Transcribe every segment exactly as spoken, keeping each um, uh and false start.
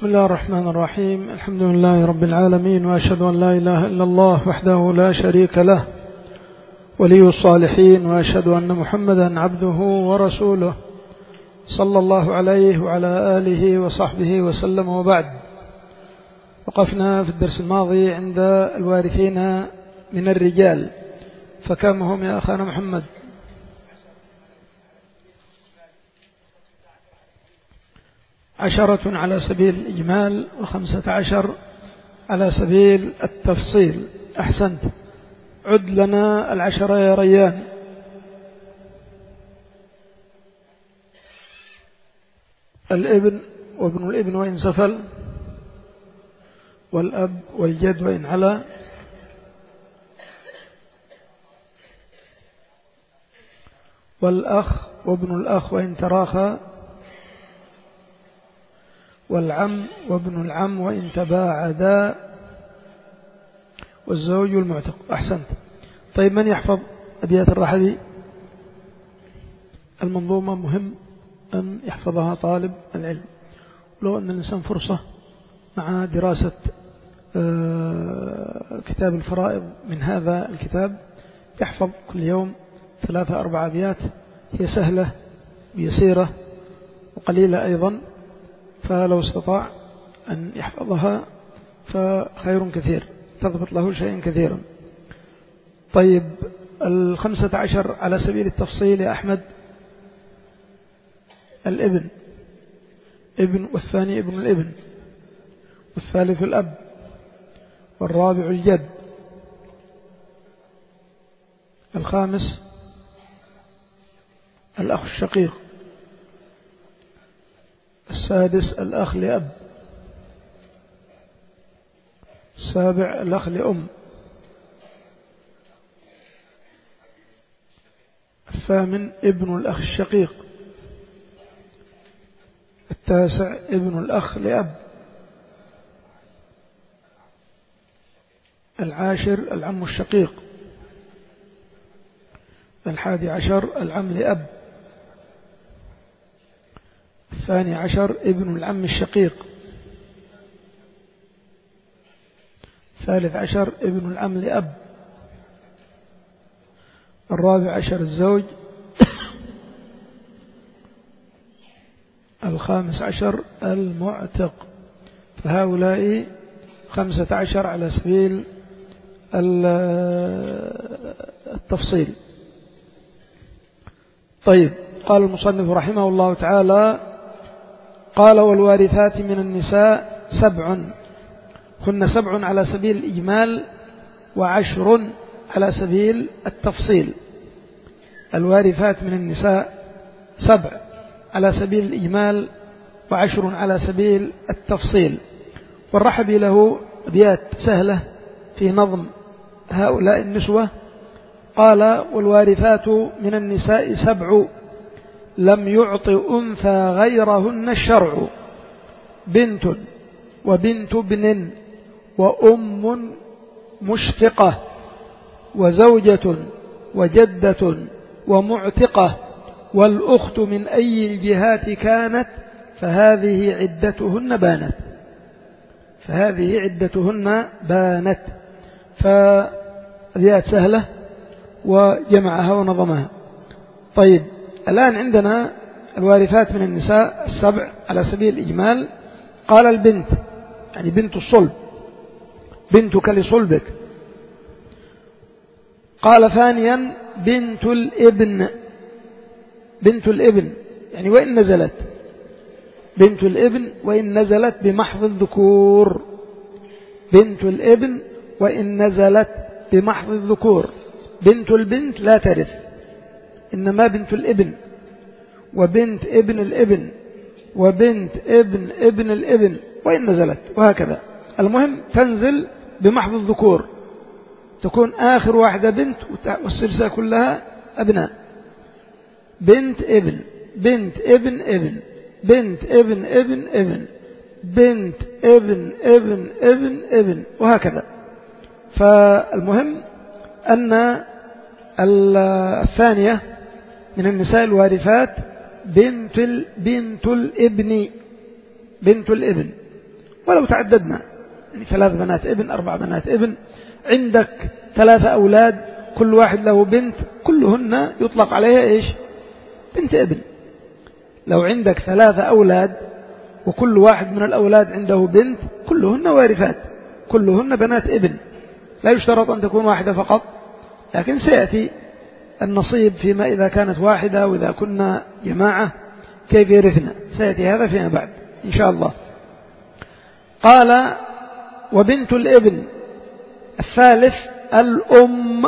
بسم الله الرحمن الرحيم. الحمد لله رب العالمين، وأشهد أن لا إله إلا الله وحده لا شريك له ولي الصالحين، وأشهد أن محمدا عبده ورسوله صلى الله عليه وعلى آله وصحبه وسلم. وبعد، وقفنا في الدرس الماضي عند الوارثين من الرجال، فكم هم يا أخانا محمد؟ عشرة على سبيل الإجمال، وخمسة عشر على سبيل التفصيل. أحسنت، عد لنا العشرة يا ريان. الابن وابن الابن وإن سفل، والأب والجد وإن علا، والأخ وابن الأخ وإن تراخى، والعم وابن العم وإن تباعدا، والزوج والمعتق. أحسنت. طيب، من يحفظ أبيات الرحلي؟ المنظومة مهم أن يحفظها طالب العلم، لو أن الإنسان فرصة مع دراسة كتاب الفرائض من هذا الكتاب يحفظ كل يوم ثلاثة أربع أبيات، هي سهلة ويسيرة وقليلة أيضا، فلو استطاع أن يحفظها فخير كثير، تضبط له شيئا كثيرا. طيب، الخمسة عشر على سبيل التفصيل يا أحمد. الابن ابن، والثاني ابن الابن، والثالث الأب، والرابع الجد، الخامس الأخ الشقيق، السادس الأخ لأب، السابع الأخ لأم، الثامن ابن الأخ الشقيق، التاسع ابن الأخ لأب، العاشر العم الشقيق، الحادي عشر العم لأب، الثاني عشر ابن العم الشقيق، الثالث عشر ابن العم لأب، الرابع عشر الزوج، الخامس عشر المعتق. فهؤلاء خمسة عشر على سبيل التفصيل. طيب، قال المصنف رحمه الله تعالى: قال: والوارثات من النساء سبع، هن سبع على سبيل الإجمال، وعشر على سبيل التفصيل. الوارثات من النساء سبع على سبيل الإجمال، وعشر على سبيل التفصيل. والرحبي له أبيات سهلة في نظم هؤلاء النسوة. قال: والوارثات من النساء سبع، لم يعط أنثى غيرهن الشرع، بنت وبنت ابن وأم مشفقة، وزوجة وجدة ومعتقة، والأخت من أي الجهات كانت، فهذه عدتهن بانت. فهذه عدتهن بانت. فأبيات سهلة وجمعها ونظمها. طيب، الآن عندنا الوارثات من النساء السبع على سبيل الإجمال. قال: البنت، يعني بنت الصلب، بنتك لصلبك. قال: ثانيا بنت الابن، بنت الابن يعني وإن نزلت، بنت الابن وإن نزلت بمحض الذكور، بنت الابن وإن نزلت بمحض الذكور. بنت البنت لا ترث، إنما بنت الابن، وبنت ابن الابن، وبنت ابن ابن الابن وإن نزلت، وهكذا. المهم تنزل بمحض الذكور، تكون آخر واحدة بنت والسلسلة كلها أبناء. بنت ابن، بنت ابن ابن، بنت ابن ابن ابن، بنت ابن ابن ابن ابن، وهكذا. فالمهم أن الثانية من النساء الوارثات بنت بنت الابن، بنت الابن ولو تعددنا يعني ثلاث بنات ابن، أربع بنات ابن، عندك ثلاثة أولاد كل واحد له بنت، كلهن يطلق عليها إيش؟ بنت ابن. لو عندك ثلاثة أولاد وكل واحد من الأولاد عنده بنت، كلهن وارثات، كلهن بنات ابن، لا يشترط أن تكون واحدة فقط، لكن سيأتي النصيب فيما إذا كانت واحدة وإذا كنا جماعة كيف يرثنا، سيأتي هذا فيما بعد إن شاء الله. قال وبنت الابن الثالث الأم،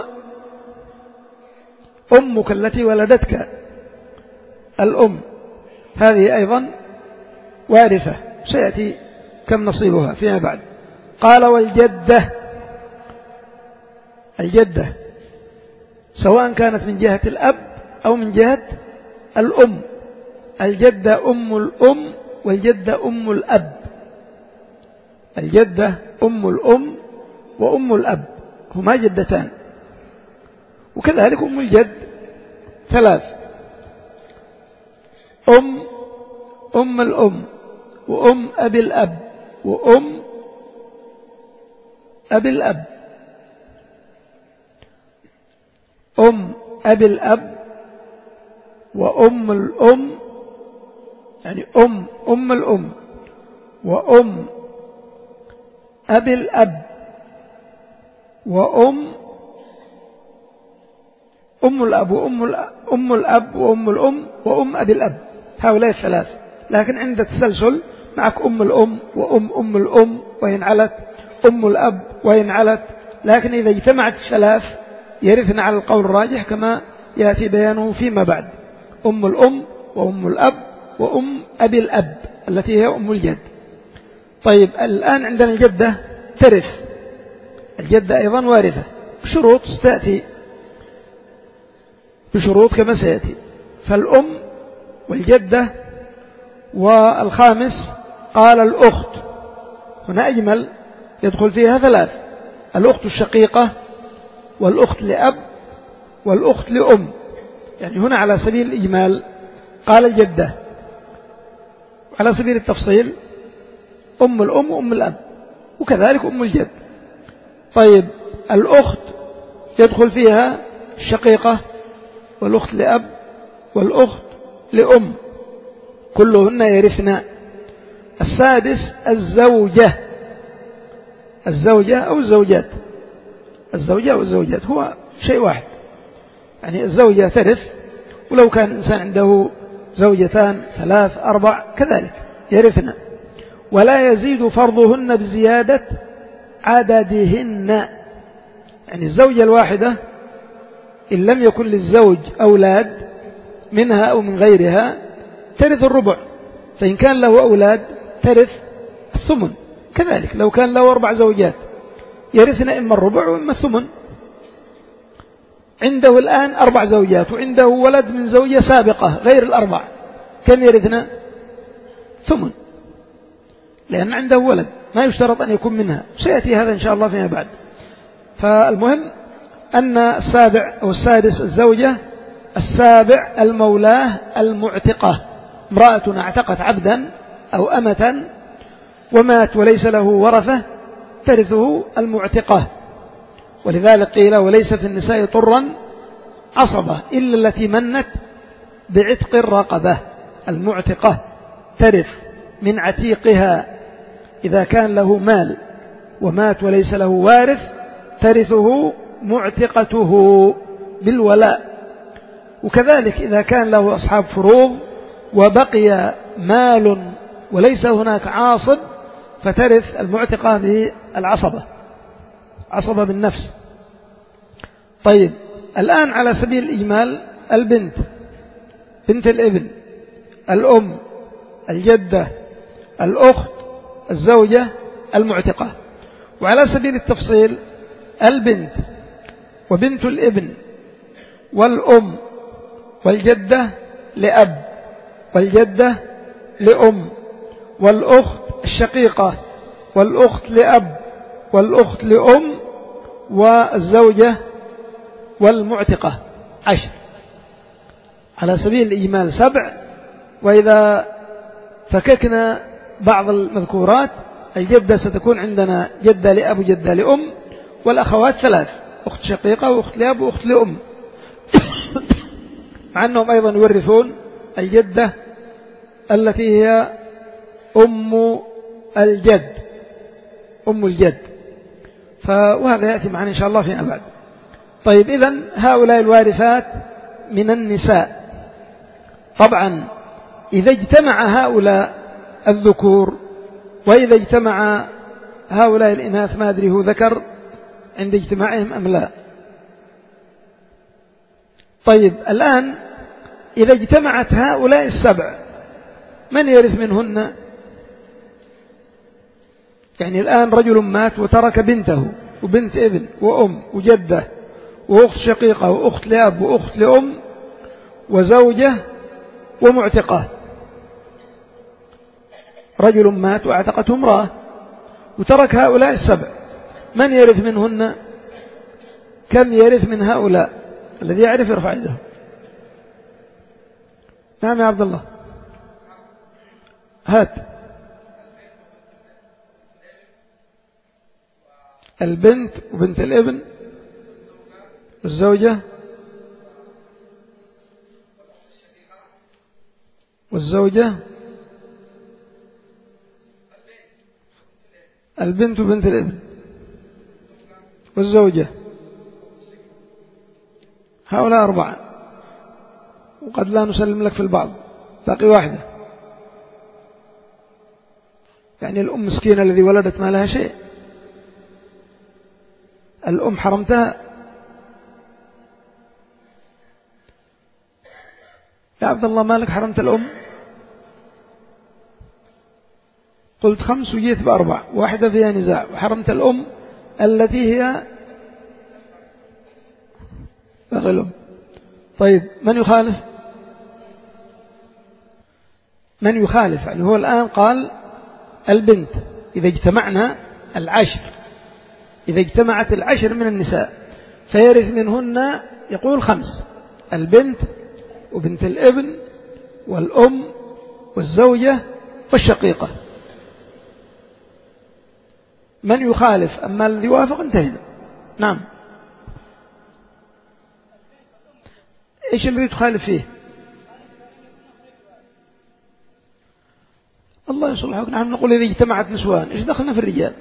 أمك التي ولدتك، الأم هذه أيضا وارثة، سيأتي كم نصيبها فيما بعد. قال والجدة، الجدة سواء كانت من جهة الأب أو من جهة الأم، الجدة أم الأم والجدة أم الأب، الجدة أم الأم وأم الأب هما جدتان، وكذلك أم الجد ثلاث، أم أم الأم وأم أبي الأب وأم أبي الأب، أم أبي الأب وأم الأم، يعني أم أم الأم وأم أبي الأب وأم أم الأب وأم أم الأب وأم الأم وأم أبي الأب، هؤلاء الثلاث. لكن عند التسلسل معك أم الأم وأم أم الأم وإن علت، أم الأب وإن علت، لكن إذا اجتمعت الثلاث يرثن على القول الراجح كما يأتي بيانه فيما بعد، أم الأم وأم الأب وأم أبي الأب التي هي أم الجد. طيب الآن عندنا الجدة ترث، الجدة أيضا وارثة بشروط ستأتي، بشروط كما سيأتي. فالأم والجدة، والخامس قال الأخت، هنا أجمل يدخل فيها ثلاث، الأخت الشقيقة والأخت لأب والأخت لأم، يعني هنا على سبيل الإجمال قال الجدة، على سبيل التفصيل أم الأم وأم الأب وكذلك أم الجد. طيب الأخت يدخل فيها الشقيقة والأخت لأب والأخت لأم، كلهن يرثن. السادس الزوجة، الزوجة أو الزوجات، الزوجة أو الزوجات هو شيء واحد، يعني الزوجة ترث، ولو كان الإنسان عنده زوجتان ثلاث أربع كذلك يرثن، ولا يزيد فرضهن بزيادة عددهن، يعني الزوجة الواحدة إن لم يكن للزوج أولاد منها أو من غيرها ترث الربع، فإن كان له أولاد ترث الثمن، كذلك لو كان له أربع زوجات يرثن إما الربع وإما الثمن. عنده الآن أربع زوجات وعنده ولد من زوجة سابقة غير الأربع، كم يرثن؟ ثمن، لأن عنده ولد ما يشترط أن يكون منها، سيأتي هذا إن شاء الله فيما بعد. فالمهم أن السابع أو السادس الزوجة، السابع المولاه المعتقة، امرأة اعتقت عبدا أو أمة ومات وليس له ورثة ترثه المعتقة، ولذلك قيل وليس في النساء طرا عصبة إلا التي منت بعتق الرقبة، المعتقة ترث من عتيقها، إذا كان له مال ومات وليس له وارث ترثه معتقته بالولاء، وكذلك إذا كان له أصحاب فروض وبقي مال وليس هناك عاصب فترث المعتقة بالعصبة، عصبة بالنفس. طيب الآن على سبيل الإجمال البنت، بنت الابن، الأم، الجدة، الأخت، الزوجة، المعتقة. وعلى سبيل التفصيل البنت وبنت الابن والأم والجدة لأب والجدة لأم والأخت الشقيقة والأخت لأب والأخت لأم والزوجة والمعتقة عشر، على سبيل الإجمال سبع، وإذا فككنا بعض المذكورات الجدة ستكون عندنا جدة لأب وجدة لأم، والأخوات ثلاث: أخت شقيقة وأخت لأب وأخت لأم، مع أنهم أيضا يورثون الجدة التي هي أم الجد، أم الجد. وهذا يأتي معنا إن شاء الله فيما بعد. طيب، إذن هؤلاء الوارثات من النساء. طبعا إذا اجتمع هؤلاء الذكور وإذا اجتمع هؤلاء الإناث، ما أدري هو ذكر عند اجتماعهم أم لا. طيب، الآن إذا اجتمعت هؤلاء السبع، من يرث منهن؟ يعني الآن رجل مات وترك بنته وبنت ابن وأم وجدة وأخت شقيقة وأخت لأب وأخت لأم وزوجة ومعتقة. رجل مات واعتقته امرأة وترك هؤلاء السبع، من يرث منهن؟ كم يرث من هؤلاء؟ الذي يعرف يرفع يده. نعم يا عبد الله، هات. البنت وبنت الابن والزوجة والزوجة البنت وبنت الابن والزوجة، هؤلاء أربعة، وقد لا نسلم لك في البعض، باقي واحدة. يعني الأم مسكينة الذي ولدت ما لها شيء، الأم حرمتها. يا عبد الله، مالك حرمت الأم؟ قلت خمس وجيت بأربع، واحدة فيها نزاع، وحرمت الأم التي هي باقي الأم. طيب، من يخالف؟ من يخالف؟ يعني هو الآن قال البنت إذا اجتمعنا العشر، إذا اجتمعت العشر من النساء فيرث منهن، يقول خمس: البنت وبنت الابن والأم والزوجة والشقيقة. من يخالف؟ أما الذي وافق انتهينا. نعم، إيش الذي تخالف فيه؟ الله يصلحك. نحن نقول إذا اجتمعت نسوان، إيش دخلنا في الرجال؟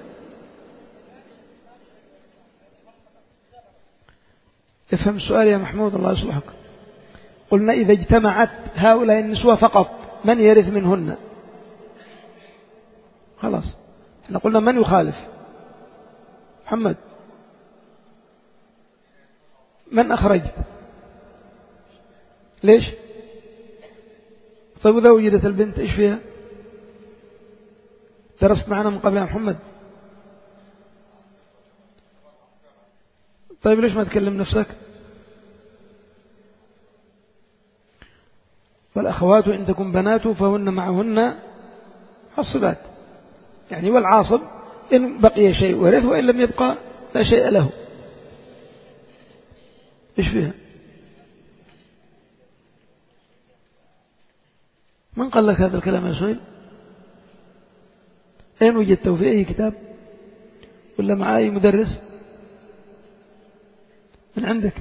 افهم السؤال يا محمود، الله يصلحك. قلنا إذا اجتمعت هؤلاء النسوة فقط، من يرث منهن؟ خلاص، احنا قلنا من يخالف؟ محمد، من أخرجت؟ ليش؟ طيب، وإذا وجدت البنت إيش فيها؟ درست معنا من قبل يا محمد. طيب، ليش ما تكلم نفسك؟ والأخوات إن تكن بنات فهن معهن حصبات، يعني والعاصب إن بقي شيء ورث، وإن لم يبقى لا شيء له. إيش فيها؟ من قال لك هذا الكلام يا سهيل؟ أين وجدته؟ في أي كتاب ولا مع أي مدرس؟ من عندك؟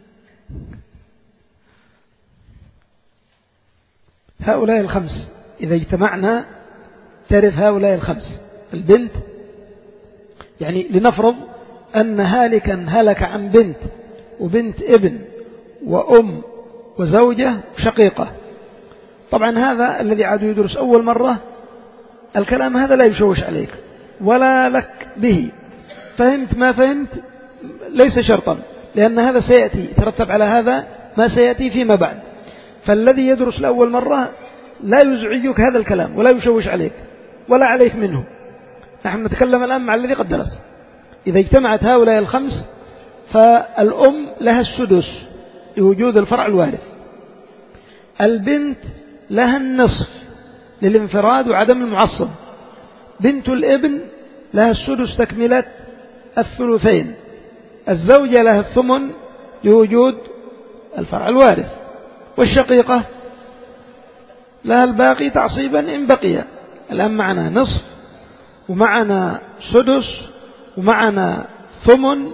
هؤلاء الخمس إذا اجتمعنا ترث هؤلاء الخمس. البنت، يعني لنفرض أن هالكا هلك عن بنت وبنت ابن وأم وزوجة شقيقة. طبعا هذا الذي عاد يدرس أول مرة الكلام هذا لا يشوش عليك ولا لك به، فهمت ما فهمت ليس شرطا، لأن هذا سيأتي ترتب على هذا ما سيأتي فيما بعد. فالذي يدرس لأول مرة لا يزعجك هذا الكلام ولا يشوش عليك ولا عليك منه. نحن نتكلم الآن مع الذي قد درس. إذا اجتمعت هؤلاء الخمس فالأم لها السدس لوجود الفرع الوارث، البنت لها النصف للانفراد وعدم المعصب، بنت الابن لها السدس تكملة الثلثين، الزوجة لها الثمن لوجود الفرع الوارث، والشقيقة لها الباقي تعصيبا إن بقي. الآن معنا نصف ومعنا سدس ومعنا ثمن،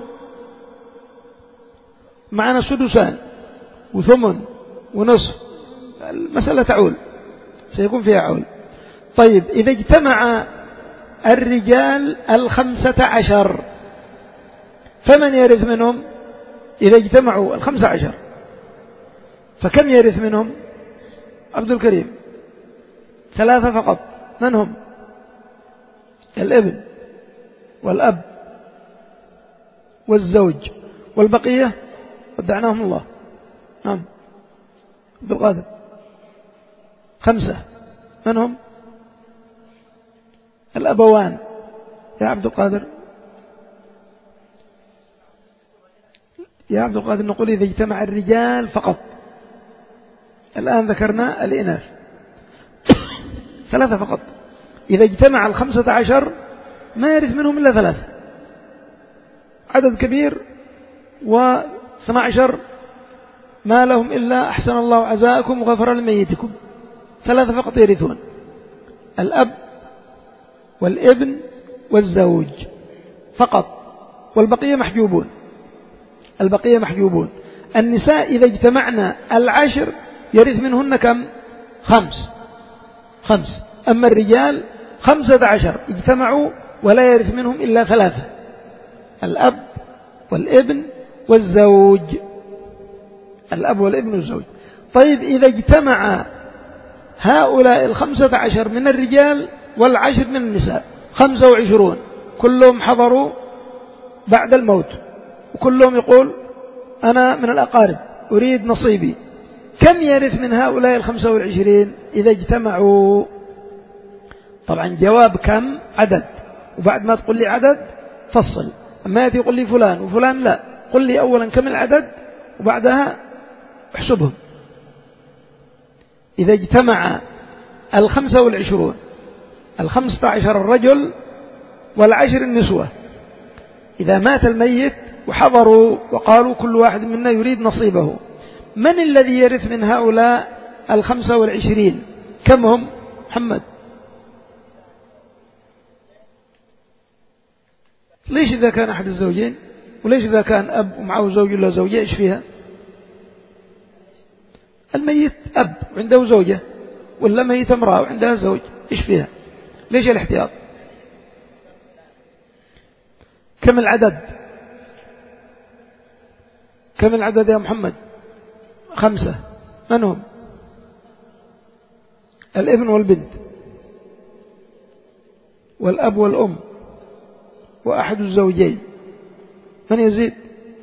معنا سدسان وثمن ونصف، المسألة تعول، سيكون فيها عول. طيب إذا اجتمع الرجال الخمسة عشر فمن يرث منهم؟ إذا اجتمعوا الخمسة عشر فكم يرث منهم؟ عبد الكريم ثلاثة فقط. من هم؟ الابن والأب والزوج والبقية ودعناهم الله. نعم عبد القادر. خمسة. من هم؟ الأبوان يا عبد القادر. يا عبد القادر نقول إذا اجتمع الرجال فقط، الآن ذكرنا الإناث ثلاثة فقط. إذا اجتمع الخمسة عشر ما يرث منهم إلا ثلاثة، عدد كبير، واثنى عشر ما لهم إلا أحسن الله عزاءكم وغفر لميتكم، ثلاثة فقط يرثون، الأب والابن والزوج فقط، والبقية محجوبون. البقية محجوبون. النساء إذا اجتمعنا العشر يرث منهن كم؟ خمس خمس. أما الرجال خمسة عشر اجتمعوا ولا يرث منهم إلا ثلاثة، الأب والابن والزوج. الأب والابن والزوج. طيب إذا اجتمع هؤلاء الخمسة عشر من الرجال والعشر من النساء، خمسة وعشرون، كلهم حضروا بعد الموت وكلهم يقول أنا من الأقارب أريد نصيبي، كم يرث من هؤلاء الخمسة والعشرين إذا اجتمعوا؟ طبعا جواب كم عدد، وبعد ما تقول لي عدد فصل. أما يأتي يقول لي فلان وفلان لا، قل لي أولا كم العدد وبعدها احسبهم. إذا اجتمع الخمسة والعشرون، الخمسة عشر الرجل والعشر النسوة، إذا مات الميت وحضروا وقالوا كل واحد منا يريد نصيبه، من الذي يرث من هؤلاء الخمسة والعشرين؟ كم هم؟ محمد. ليش إذا كان أحد الزوجين؟ وليش إذا كان أب ومعه زوج ولا زوجة إيش فيها؟ الميت أب وعنده زوجة، ولا ميت امرأة وعندها زوج، إيش فيها؟ ليش الاحتياط؟ كم العدد؟ كم العدد يا محمد؟ خمسة. من هم؟ الابن والبنت والأب والأم وأحد الزوجين. من يزيد؟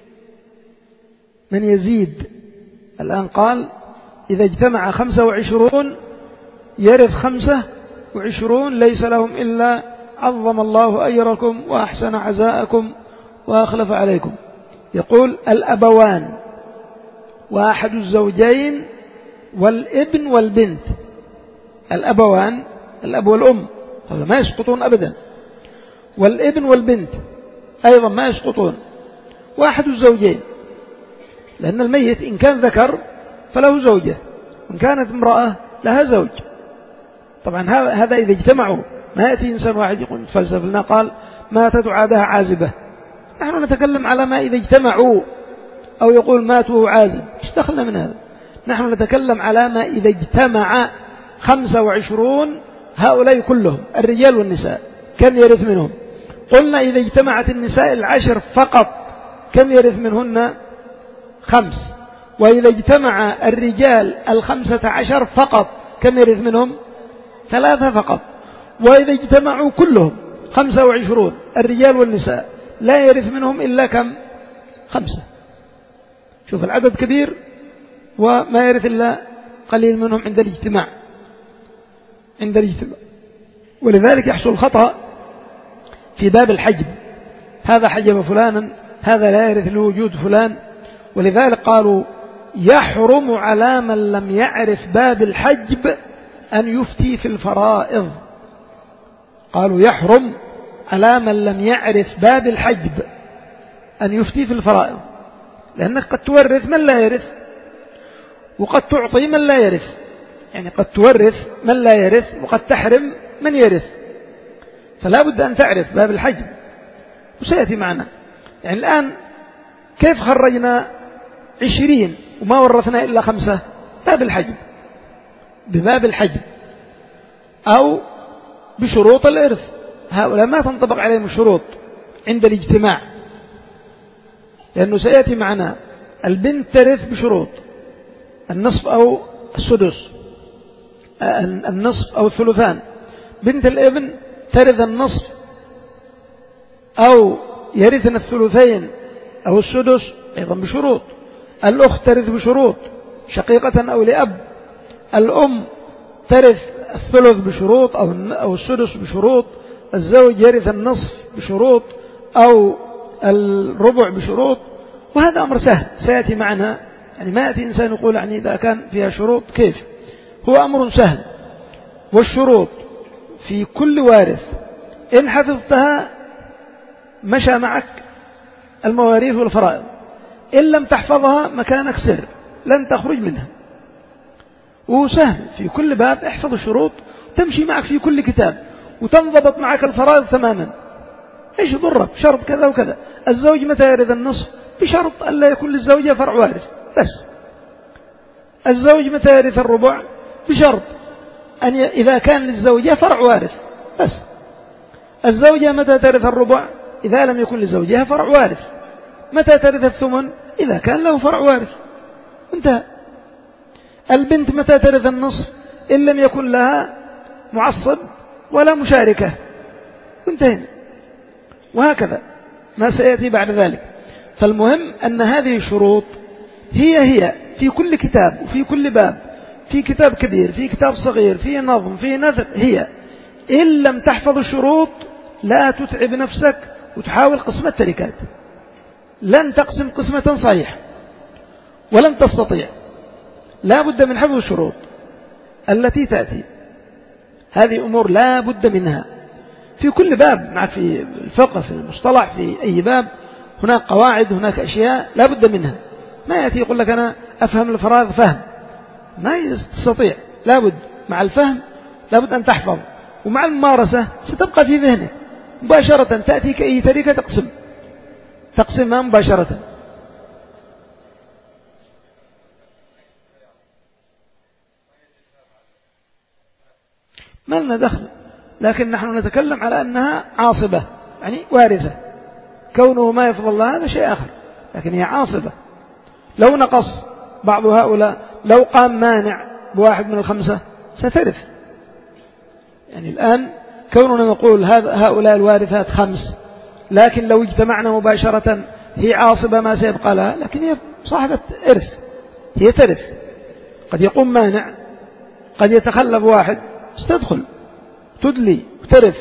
من يزيد؟ الآن قال إذا اجتمع خمسة وعشرون يرث خمسة وعشرون ليس لهم إلا عظم الله أجركم وأحسن عزاءكم وأخلف عليكم. يقول الأبوان وأحد الزوجين والابن والبنت. الأبوان الأب والأم هذا ما يسقطون أبدا، والابن والبنت أيضا ما يسقطون، وأحد الزوجين، لأن الميت إن كان ذكر فله زوجة، وإن كانت امرأة لها زوج. طبعا هذا إذا اجتمعوا، ما يأتي إنسان واحد يقول فلسفة لنا قال ماتت وعادها عازبة. نحن نتكلم على ما إذا اجتمعوا، أو يقول ماتوا عازب، ايش دخلنا من هذا؟ نحن نتكلم على ما إذا اجتمع خمسة وعشرون هؤلاء كلهم الرجال والنساء، كم يرث منهم؟ قلنا إذا اجتمعت النساء العشر فقط كم يرث منهن؟ خمس. وإذا اجتمع الرجال الخمسة عشر فقط كم يرث منهم؟ ثلاثة فقط. وإذا اجتمعوا كلهم خمسة وعشرون الرجال والنساء لا يرث منهم إلا كم؟ خمسة. شوف العدد كبير وما يرث إلا قليل منهم عند الاجتماع عند الاجتماع ولذلك يحصل خطأ في باب الحجب، هذا حجب فلانا، هذا لا يرث لوجود فلان. ولذلك قالوا يحرم على من لم يعرف باب الحجب أن يفتي في الفرائض. قالوا يحرم على من لم يعرف باب الحجب أن يفتي في الفرائض، لأنك قد تورث من لا يرث، وقد تعطي من لا يرث، يعني قد تورث من لا يرث وقد تحرم من يرث. فلا بد أن تعرف باب الحجب، وسيأتي معنا. يعني الآن كيف خرجنا عشرين وما ورثنا إلا خمسة؟ باب الحجب، بباب الحجب أو بشروط الإرث. هؤلاء ما تنطبق عليهم الشروط عند الاجتماع، لأنه سيأتي معنا البنت ترث بشروط: النصف أو السدس، النصف أو الثلثان. بنت الابن ترث النصف أو يرثن الثلثين أو السدس أيضا بشروط. الأخت ترث بشروط، شقيقة أو لأب. الأم ترث الثلث بشروط أو السدس بشروط. الزوج يرث النصف بشروط أو الربع بشروط. وهذا أمر سهل سيأتي معنا. يعني ما يأتي إنسان يقول يعني إذا كان فيها شروط كيف، هو أمر سهل. والشروط في كل وارث إن حفظتها مشى معك المواريث والفرائض، إن لم تحفظها مكانك سر لن تخرج منها. وسهل في كل باب احفظ الشروط تمشي معك في كل كتاب وتنضبط معك الفرائض تماما. ايش ضرب شرط كذا وكذا. الزوج متى يرث النصف؟ بشرط ألا يكون للزوجة فرع وارث بس. الزوج متى يرث الربع؟ بشرط أن ي... إذا كان للزوجة فرع وارث بس. الزوجة متى ترث الربع؟ إذا لم يكن لزوجها فرع وارث. متى ترث الثمن؟ إذا كان له فرع وارث. انتهى. البنت متى ترث النصف؟ إن لم يكن لها معصب ولا مشاركة. انتهينا. وهكذا ما سيأتي بعد ذلك. فالمهم أن هذه الشروط هي هي في كل كتاب وفي كل باب، في كتاب كبير في كتاب صغير في نظم في نثر. هي إن لم تحفظ الشروط لا تتعب نفسك وتحاول قسمة التركات، لن تقسم قسمة صحيحة ولن تستطيع. لا بد من حفظ الشروط التي تأتي. هذه أمور لا بد منها في كل باب. مع في الفقه في المصطلح في أي باب هناك قواعد، هناك أشياء لا بد منها. ما يأتي يقول لك أنا أفهم الفرائض فهم، ما يستطيع. لا بد مع الفهم لا بد أن تحفظ، ومع الممارسة ستبقى في ذهنك مباشرة. تأتي كأي تركة تقسم تقسمها مباشرة. ما لنا دخل، لكن نحن نتكلم على أنها عاصبة يعني وارثة. كونه ما يفضل الله هذا شيء آخر، لكن هي عاصبة. لو نقص بعض هؤلاء، لو قام مانع بواحد من الخمسة سترث. يعني الآن كوننا نقول هؤلاء الوارثات خمس، لكن لو اجتمعنا مباشرة هي عاصبة ما سيبقى لها، لكن هي صاحبة إرث، هي ترث. قد يقوم مانع، قد يتخلف واحد، ستدخل تدلي وترث.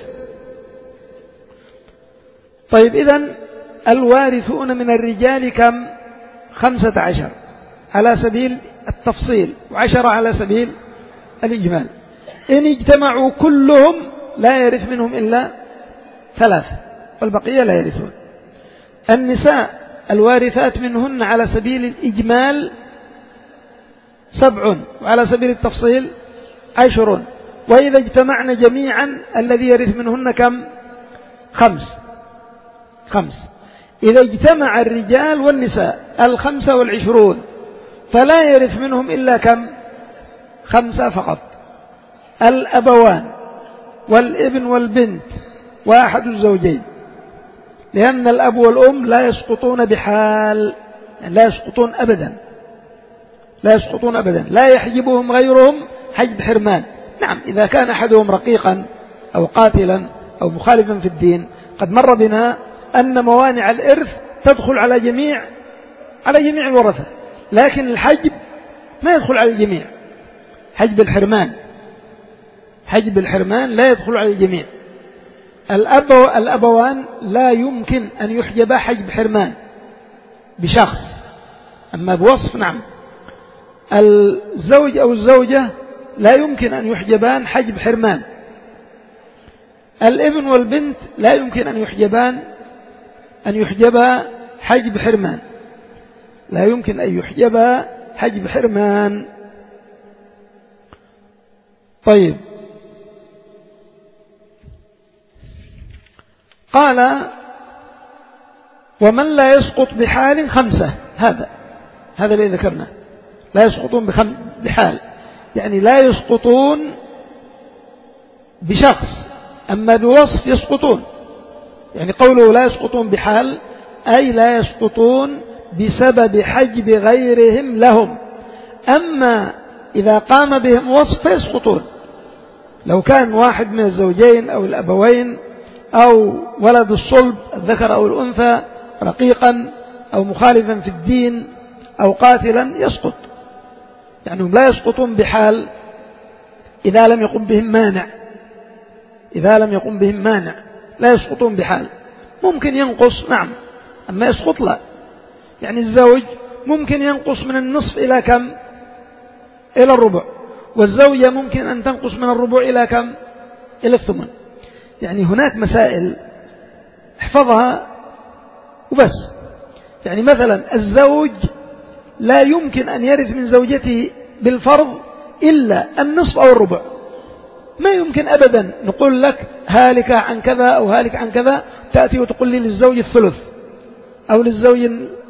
طيب إذن الوارثون من الرجال كم؟ خمسة عشر على سبيل التفصيل، وعشرة على سبيل الإجمال. إن اجتمعوا كلهم لا يرث منهم إلا ثلاثة والبقية لا يرثون. النساء الوارثات منهن على سبيل الإجمال سبع وعلى سبيل التفصيل عشر. وإذا اجتمعنا جميعا الذي يرث منهن كم؟ خمس خمس. إذا اجتمع الرجال والنساء الخمسة والعشرون فلا يرث منهم إلا كم؟ خمسة فقط. الأبوان والابن والبنت وأحد الزوجين، لأن الأب والأم لا يسقطون بحال، يعني لا يسقطون أبدا، لا يسقطون أبدا، لا يحجبهم غيرهم حجب حرمان. نعم إذا كان أحدهم رقيقا أو قاتلا أو مخالفا في الدين. قد مر بنا أن موانع الإرث تدخل على جميع على جميع الورثة، لكن الحجب ما يدخل على الجميع. حجب الحرمان حجب الحرمان لا يدخل على الجميع. الأب الأبوان لا يمكن أن يحجب حجب حرمان بشخص، أما بوصف نعم. الزوج أو الزوجة لا يمكن أن يحجبان حجب حرمان. الابن والبنت لا يمكن أن يحجبان أن يحجبا حجب حرمان، لا يمكن أن يحجبا حجب حرمان. طيب قال ومن لا يسقط بحال خمسة، هذا هذا اللي ذكرنا، لا يسقطون بخم بحال، يعني لا يسقطون بشخص، أما بوصف يسقطون. يعني قوله لا يسقطون بحال أي لا يسقطون بسبب حجب غيرهم لهم، أما إذا قام بهم وصف فيسقطون. لو كان واحد من الزوجين أو الأبوين أو ولد الصلب الذكر أو الأنثى رقيقا أو مخالفا في الدين أو قاتلا يسقط، يعني هم لا يسقطون بحال إذا لم يقم بهم مانع، إذا لم يقم بهم مانع لا يسقطون بحال. ممكن ينقص نعم، أما يسقط لا. يعني الزوج ممكن ينقص من النصف إلى كم؟ إلى الربع، والزوجة ممكن أن تنقص من الربع إلى كم؟ إلى الثمن. يعني هناك مسائل احفظها وبس. يعني مثلا الزوج لا يمكن أن يرث من زوجته بالفرض إلا النصف أو الربع، ما يمكن أبدا نقول لك هالك عن كذا أو هالك عن كذا، تأتي وتقول لي للزوج الثلث أو للزوج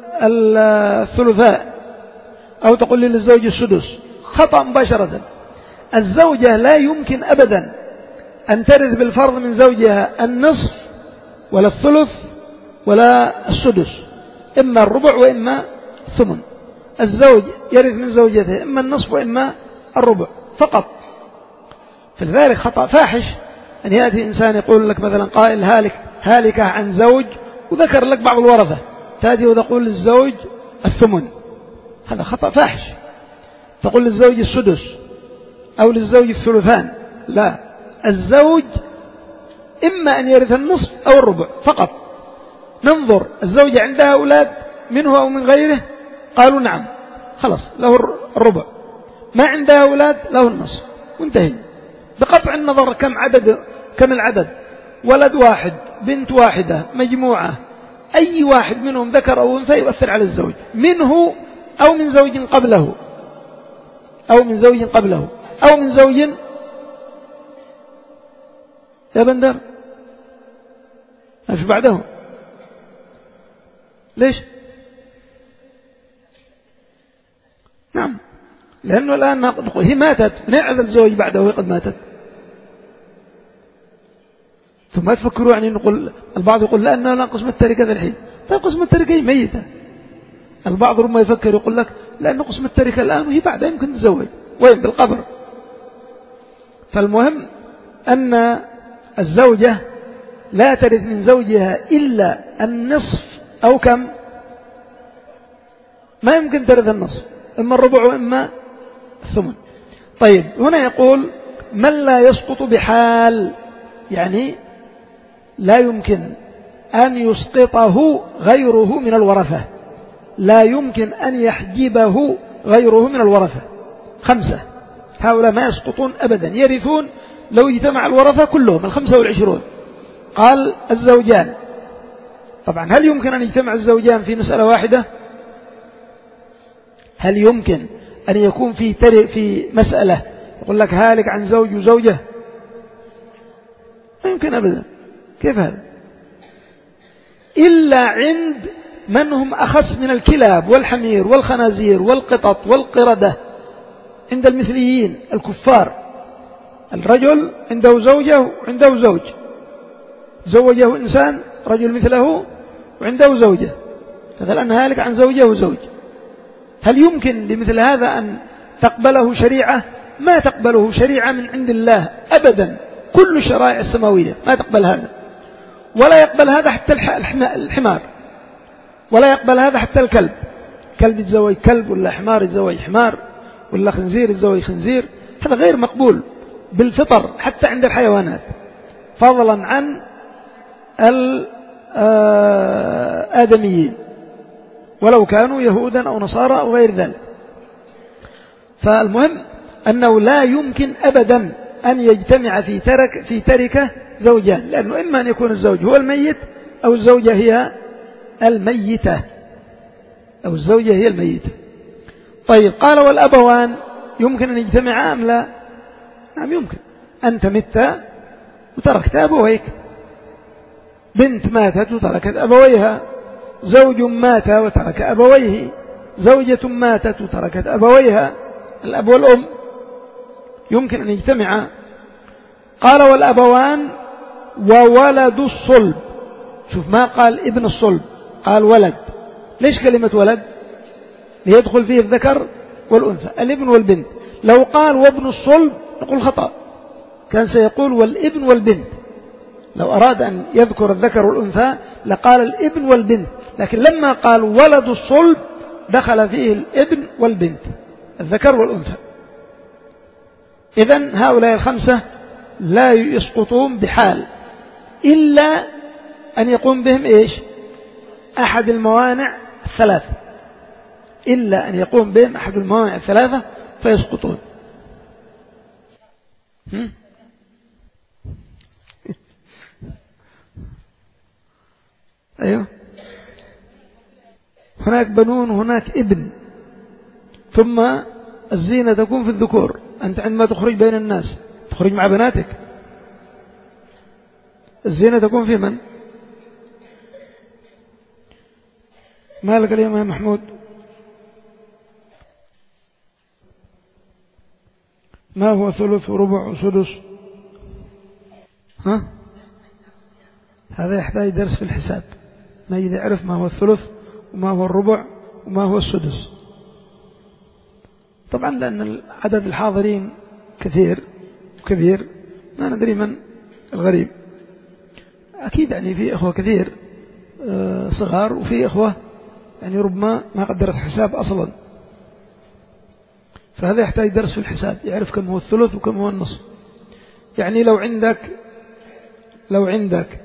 الثلثاء أو تقول لي للزوج السدس، خطأ مباشرة. الزوجة لا يمكن أبدا أن ترث بالفرض من زوجها النصف ولا الثلث ولا السدس، إما الربع وإما الثمن. الزوج يرث من زوجته إما النصف وإما الربع فقط. فلذلك خطأ فاحش أن يأتي إنسان يقول لك مثلا قائل هالك هالك عن زوج وذكر لك بعض الورثة، تأتي وتقول للزوج الثمن، هذا خطأ فاحش. تقول للزوج السدس أو للزوج الثلثان، لا، الزوج إما أن يرث النصف أو الربع فقط. ننظر الزوجة عندها أولاد منه أو من غيره، قالوا نعم، خلاص له الربع. ما عندها أولاد له النصف، وانتهي. بقطع النظر كم عدد كم العدد، ولد واحد بنت واحدة مجموعة، أي واحد منهم ذكر أو أنثى يؤثر على الزوج، منه أو من زوج قبله أو من زوج قبله أو من زوج. يا بندر ايش بعده؟ ليش؟ نعم، لأنه الآن نقول هي ماتت، نعذ الزوج بعده وهي قد ماتت. ثم تفكروا يعني نقول البعض يقول لأنه لا قسم التركة ذا الحين، طيب قسم التركة ميتة. البعض ربما يفكر يقول لك لأنه قسم التركة الآن وهي بعدها يمكن تتزوج، وين؟ بالقبر. فالمهم أن الزوجة لا ترث من زوجها إلا النصف أو كم؟ ما يمكن ترث النصف، إما الربع وإما الثمن. طيب هنا يقول من لا يسقط بحال، يعني لا يمكن أن يسقطه غيره من الورثة، لا يمكن أن يحجبه غيره من الورثة. خمسة هؤلاء ما يسقطون أبدا، يرثون لو اجتمع الورثة كلهم الخمسة والعشرون. قال الزوجان، طبعا هل يمكن أن يجتمع الزوجان في مسألة واحدة؟ هل يمكن أن يكون في تري في مسألة يقول لك هالك عن زوج وزوجة؟ ما يمكن أبدا. كيف هذا؟ إلا عند من هم أخص من الكلاب والحمير والخنازير والقطط والقردة، عند المثليين الكفار. الرجل عنده زوجة وعنده زوج، زوجه إنسان رجل مثله وعنده زوجة، فالآن هالك عن زوجه وزوج. هل يمكن لمثل هذا أن تقبله شريعة؟ ما تقبله شريعة من عند الله أبدا، كل الشرائع السماوية ما تقبل هذا، ولا يقبل هذا حتى الحمار، ولا يقبل هذا حتى الكلب. كلب يتزوج كلب، ولا حمار يتزوج حمار، ولا خنزير يتزوج خنزير، هذا غير مقبول بالفطر حتى عند الحيوانات، فضلا عن الآدميين ولو كانوا يهودا أو نصارى أو غير ذلك. فالمهم أنه لا يمكن أبدا أن يجتمع في ترك في تركة زوجان، لأنه إما أن يكون الزوج هو الميت أو الزوجة هي الميتة أو الزوجة هي الميتة. طيب قال والأبوان يمكن أن يجتمعا أم لا؟ نعم يمكن. أنت مت وتركت أبويك، بنت ماتت وتركت أبويها، زوج مات وترك أبويه، زوجة ماتت وتركت أبويها، الأب والأم يمكن أن يجتمعا. قال والأبوان وولد الصلب. شوف ما قال ابن الصلب، قال ولد. ليش كلمة ولد؟ ليدخل فيه الذكر والأنثى، الابن والبنت. لو قال وابن الصلب نقول خطأ، كان سيقول والابن والبنت. لو أراد أن يذكر الذكر والأنثى لقال الابن والبنت، لكن لما قال ولد الصلب دخل فيه الابن والبنت، الذكر والأنثى. إذن هؤلاء الخمسة لا يسقطون بحال إلا أن يقوم بهم إيش؟ أحد الموانع الثلاثة، إلا أن يقوم بهم أحد الموانع الثلاثة فيسقطون. أيوه، هناك بنون وهناك ابن. ثم الزينة تكون في الذكور. أنت عندما تخرج بين الناس تخرج مع بناتك، الزينة تكون في من؟ ما لك اليوم يا محمود؟ ما هو ثلث وربع وسدس؟ ها؟ هذا يحتاج درس في الحساب، ما يعرف ما هو الثلث وما هو الربع وما هو السدس. طبعا لأن عدد الحاضرين كثير وكبير، ما ندري من الغريب. أكيد يعني في إخوة كثير صغار، وفي إخوة يعني ربما ما قدرت حساب أصلا، فهذا يحتاج درس في الحساب، يعرف كم هو الثلث وكم هو النصف. يعني لو عندك لو عندك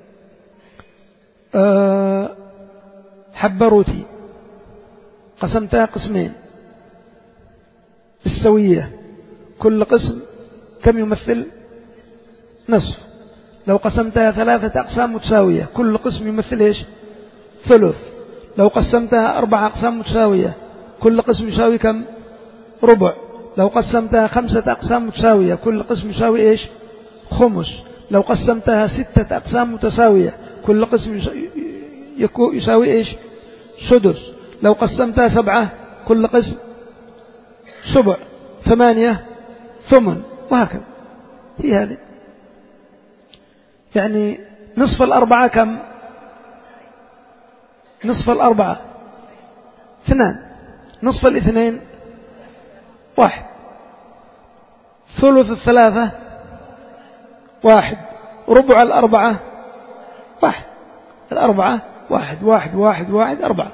حبة روتي قسمتها قسمين بالسوية، كل قسم كم يمثل؟ نصف. لو قسمتها ثلاثة أقسام متساوية كل قسم يمثل إيش؟ ثلث. لو قسمتها أربعة أقسام متساوية كل قسم يساوي كم؟ ربع. لو قسمتها خمسة أقسام متساوية كل قسم يساوي إيش؟ خمس. لو قسمتها ستة أقسام متساوية كل قسم يساوي إيش؟ سدس. لو قسمتها سبعة كل قسم سبع. ثمانية ثمن، وهكذا. هي هذه. يعني نصف الأربعة كم؟ نصف الأربعة اثنان، نصف الاثنين واحد، ثلث الثلاثة واحد، ربع الأربعة واحد، الأربعة واحد واحد واحد واحد أربعة،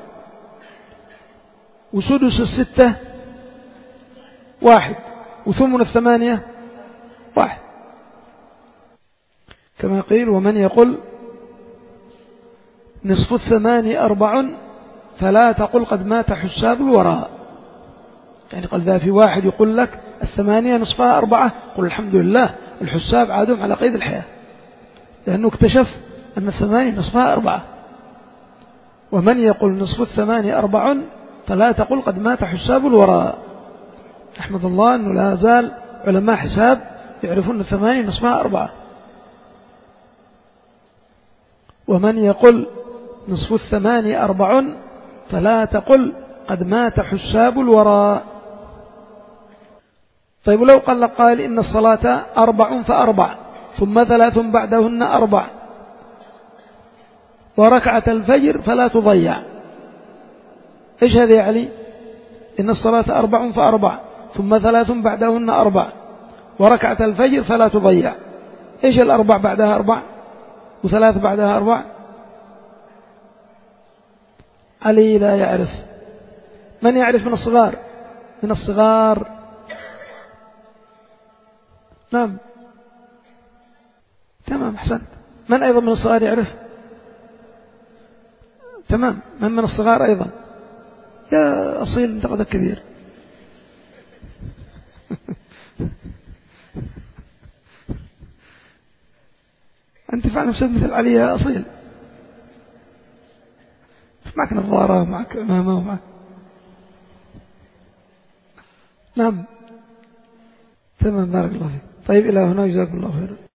وسدس الستة واحد، وثمن الثمانية واحد. كما قيل ومن يقول نصف الثمان أربع فلا تقل قد مات حساب الوراء. يعني قال ذا في واحد يقول لك الثمانية نصفها أربعة، قل الحمد لله الحساب عادهم على قيد الحياة، لأنه اكتشف أن الثمانية نصفها أربعة. ومن يقول نصف الثمان أربع فلا تقل قد مات حساب الوراء. أحمد الله أنه لا زال علماء حساب يعرفون الثمانية نصفها أربعة. ومن يقول نصف الثمان أربع فلا تقل قد مات حساب الوراء. طيب لو قال قال إن الصلاة أربع فأربع ثم ثلاث بعدهن أربع وركعة الفجر فلا تضيع، إيش هذا يا علي؟ إن الصلاة أربع فأربع ثم ثلاث بعدهن أربع وركعة الفجر فلا تضيع، إيش الأربع بعدها أربع وثلاث بعدها أربع؟ علي لا يعرف. من يعرف من الصغار؟ من الصغار نعم تمام أحسن. من أيضا من الصغار يعرف؟ تمام. من من الصغار أيضا؟ يا أصيل أنت قد كبير. أنت فعلا نفسك مثل علي يا أصيل، معك نظارة معك أمامة ومعك نعم تمام. بارك الله فيك. طيب إلى هنا جزاكم الله خيرا.